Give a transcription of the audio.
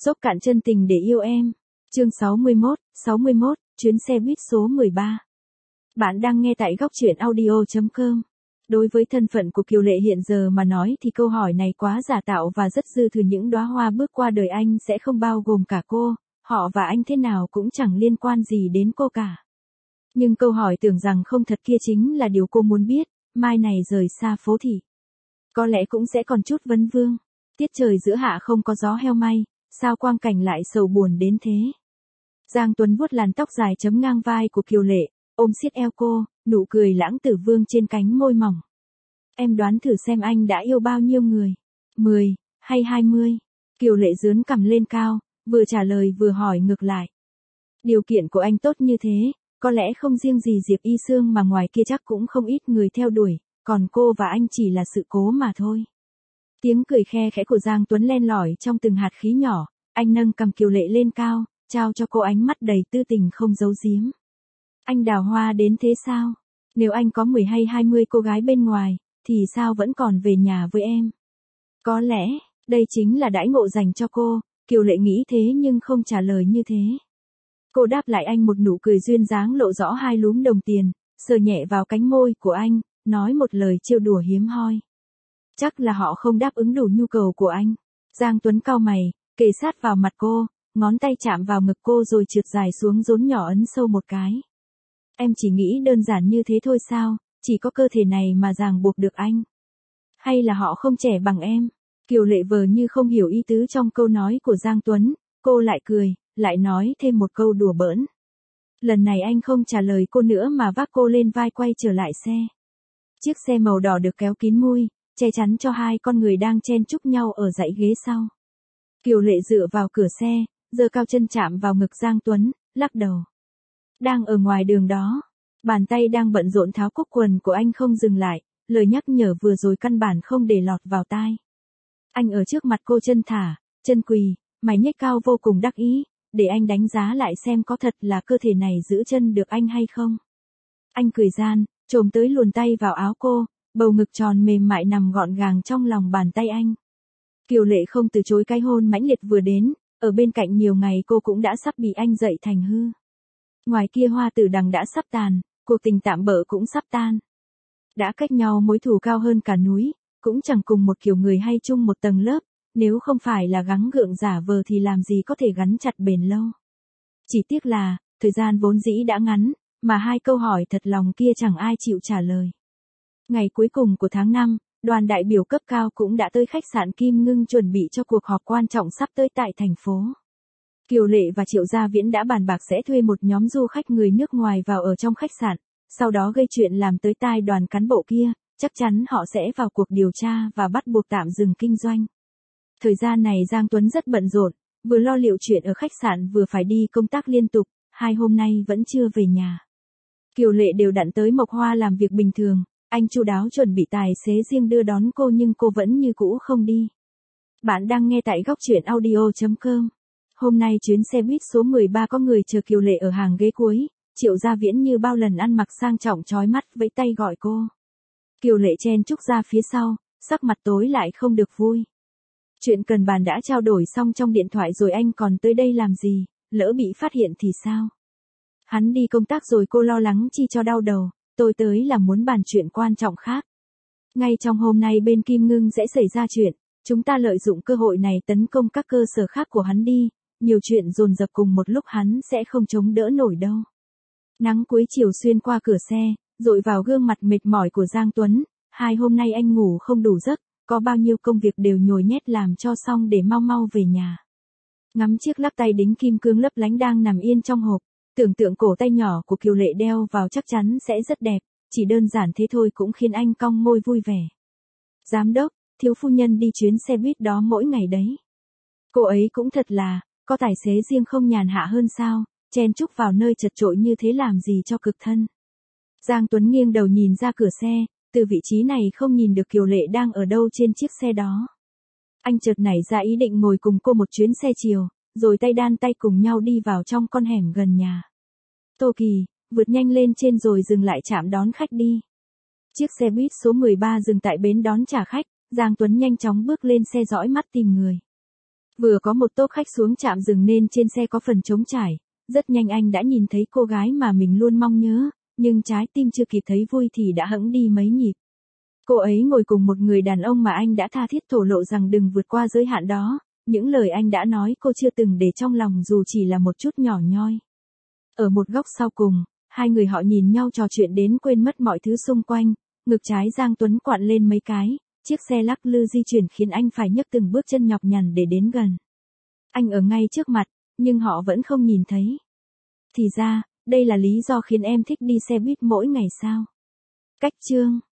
Dốc cạn chân tình để yêu em. Chương 61, chuyến xe buýt số 13. Bạn đang nghe tại góc truyện audio.com. Đối với thân phận của Kiều Lệ hiện giờ mà nói thì câu hỏi này quá giả tạo và rất dư thừa, những đóa hoa bước qua đời anh sẽ không bao gồm cả cô, họ và anh thế nào cũng chẳng liên quan gì đến cô cả. Nhưng câu hỏi tưởng rằng không thật kia chính là điều cô muốn biết, mai này rời xa phố thị. Có lẽ cũng sẽ còn chút vấn vương. Tiết trời giữa hạ không có gió heo may, sao quang cảnh lại sầu buồn đến thế. Giang Tuấn vuốt làn tóc dài chấm ngang vai của Kiều Lệ, ôm siết eo cô, nụ cười lãng tử vương trên cánh môi mỏng. Em đoán thử xem anh đã yêu bao nhiêu người? 10 hay 20? Kiều Lệ giương cằm lên cao, vừa trả lời vừa hỏi ngược lại. Điều kiện của anh tốt như thế, có lẽ không riêng gì Diệp Y Sương mà ngoài kia chắc cũng không ít người theo đuổi, còn cô và anh chỉ là sự cố mà thôi. Tiếng cười khe khẽ của Giang Tuấn len lỏi trong từng hạt khí nhỏ, anh nâng cằm Kiều Lệ lên cao, trao cho cô ánh mắt đầy tư tình không giấu giếm. Anh đào hoa đến thế sao? Nếu anh có 10 hay 20 cô gái bên ngoài, thì sao vẫn còn về nhà với em? Có lẽ, đây chính là đãi ngộ dành cho cô, Kiều Lệ nghĩ thế nhưng không trả lời như thế. Cô đáp lại anh một nụ cười duyên dáng lộ rõ hai lúm đồng tiền, sờ nhẹ vào cánh môi của anh, nói một lời trêu đùa hiếm hoi. Chắc là họ không đáp ứng đủ nhu cầu của anh. Giang Tuấn cau mày, kề sát vào mặt cô, ngón tay chạm vào ngực cô rồi trượt dài xuống rốn nhỏ ấn sâu một cái. Em chỉ nghĩ đơn giản như thế thôi sao, chỉ có cơ thể này mà ràng buộc được anh. Hay là họ không trẻ bằng em? Kiều Lệ vờ như không hiểu ý tứ trong câu nói của Giang Tuấn, cô lại cười, lại nói thêm một câu đùa bỡn. Lần này anh không trả lời cô nữa mà vác cô lên vai quay trở lại xe. Chiếc xe màu đỏ được kéo kín mui, che chắn cho hai con người đang chen chúc nhau ở dãy ghế sau. Kiều Lệ dựa vào cửa xe, giơ cao chân chạm vào ngực Giang Tuấn, lắc đầu. Đang ở ngoài đường đó, bàn tay đang bận rộn tháo cúc quần của anh không dừng lại, lời nhắc nhở vừa rồi căn bản không để lọt vào tai. Anh ở trước mặt cô chân thả, chân quỳ, mày nhếch cao vô cùng đắc ý, để anh đánh giá lại xem có thật là cơ thể này giữ chân được anh hay không. Anh cười gian, chồm tới luồn tay vào áo cô, bầu ngực tròn mềm mại nằm gọn gàng trong lòng bàn tay anh. Kiều Lệ không từ chối cái hôn mãnh liệt vừa đến, ở bên cạnh nhiều ngày cô cũng đã sắp bị anh dậy thành hư. Ngoài kia hoa tử đằng đã sắp tàn, cuộc tình tạm bợ cũng sắp tan. Đã cách nhau mối thù cao hơn cả núi, cũng chẳng cùng một kiểu người hay chung một tầng lớp, nếu không phải là gắng gượng giả vờ thì làm gì có thể gắn chặt bền lâu. Chỉ tiếc là, thời gian vốn dĩ đã ngắn, mà hai câu hỏi thật lòng kia chẳng ai chịu trả lời. Ngày cuối cùng của tháng 5, đoàn đại biểu cấp cao cũng đã tới khách sạn Kim Ngưng chuẩn bị cho cuộc họp quan trọng sắp tới tại thành phố. Kiều Lệ và Triệu Gia Viễn đã bàn bạc sẽ thuê một nhóm du khách người nước ngoài vào ở trong khách sạn, sau đó gây chuyện làm tới tai đoàn cán bộ kia, chắc chắn họ sẽ vào cuộc điều tra và bắt buộc tạm dừng kinh doanh. Thời gian này Giang Tuấn rất bận rộn, vừa lo liệu chuyện ở khách sạn vừa phải đi công tác liên tục, 2 hôm nay vẫn chưa về nhà. Kiều Lệ đều đặn tới Mộc Hoa làm việc bình thường, anh chu đáo chuẩn bị tài xế riêng đưa đón cô nhưng cô vẫn như cũ không đi. Bạn đang nghe tại góc truyện audio.com. Hôm nay chuyến xe buýt số 13 có người chờ Kiều Lệ ở hàng ghế cuối, Triệu Gia Viễn như bao lần ăn mặc sang trọng chói mắt vẫy tay gọi cô. Kiều Lệ chen chúc ra phía sau, sắc mặt tối lại không được vui. Chuyện cần bàn đã trao đổi xong trong điện thoại rồi, anh còn tới đây làm gì, lỡ bị phát hiện thì sao? Hắn đi công tác rồi, cô lo lắng chi cho đau đầu, tôi tới là muốn bàn chuyện quan trọng khác. Ngay trong hôm nay bên Kim Ngưng sẽ xảy ra chuyện, chúng ta lợi dụng cơ hội này tấn công các cơ sở khác của hắn đi, nhiều chuyện dồn dập cùng một lúc hắn sẽ không chống đỡ nổi đâu. Nắng cuối chiều xuyên qua cửa xe, dội vào gương mặt mệt mỏi của Giang Tuấn, 2 hôm nay anh ngủ không đủ giấc, có bao nhiêu công việc đều nhồi nhét làm cho xong để mau mau về nhà. Ngắm chiếc lắc tay đính kim cương lấp lánh đang nằm yên trong hộp, tưởng tượng cổ tay nhỏ của Kiều Lệ đeo vào chắc chắn sẽ rất đẹp, chỉ đơn giản thế thôi cũng khiến anh cong môi vui vẻ. Giám đốc, thiếu phu nhân đi chuyến xe buýt đó mỗi ngày đấy. Cô ấy cũng thật là, có tài xế riêng không nhàn hạ hơn sao, chen chúc vào nơi chật chội như thế làm gì cho cực thân. Giang Tuấn nghiêng đầu nhìn ra cửa xe, từ vị trí này không nhìn được Kiều Lệ đang ở đâu trên chiếc xe đó. Anh chợt nảy ra ý định ngồi cùng cô một chuyến xe chiều, rồi tay đan tay cùng nhau đi vào trong con hẻm gần nhà. Tô Kỳ, vượt nhanh lên trên rồi dừng lại trạm đón khách đi. Chiếc xe buýt số 13 dừng tại bến đón trả khách, Giang Tuấn nhanh chóng bước lên xe dõi mắt tìm người. Vừa có một tốp khách xuống trạm dừng nên trên xe có phần trống trải. Rất nhanh anh đã nhìn thấy cô gái mà mình luôn mong nhớ, nhưng trái tim chưa kịp thấy vui thì đã hẫng đi mấy nhịp. Cô ấy ngồi cùng một người đàn ông mà anh đã tha thiết thổ lộ rằng đừng vượt qua giới hạn đó. Những lời anh đã nói cô chưa từng để trong lòng dù chỉ là một chút nhỏ nhoi. Ở một góc sau cùng, hai người họ nhìn nhau trò chuyện đến quên mất mọi thứ xung quanh. Ngực trái Giang Tuấn quặn lên mấy cái, chiếc xe lắc lư di chuyển khiến anh phải nhấc từng bước chân nhọc nhằn để đến gần. Anh ở ngay trước mặt, nhưng họ vẫn không nhìn thấy. Thì ra, đây là lý do khiến em thích đi xe buýt mỗi ngày sao? Cách chương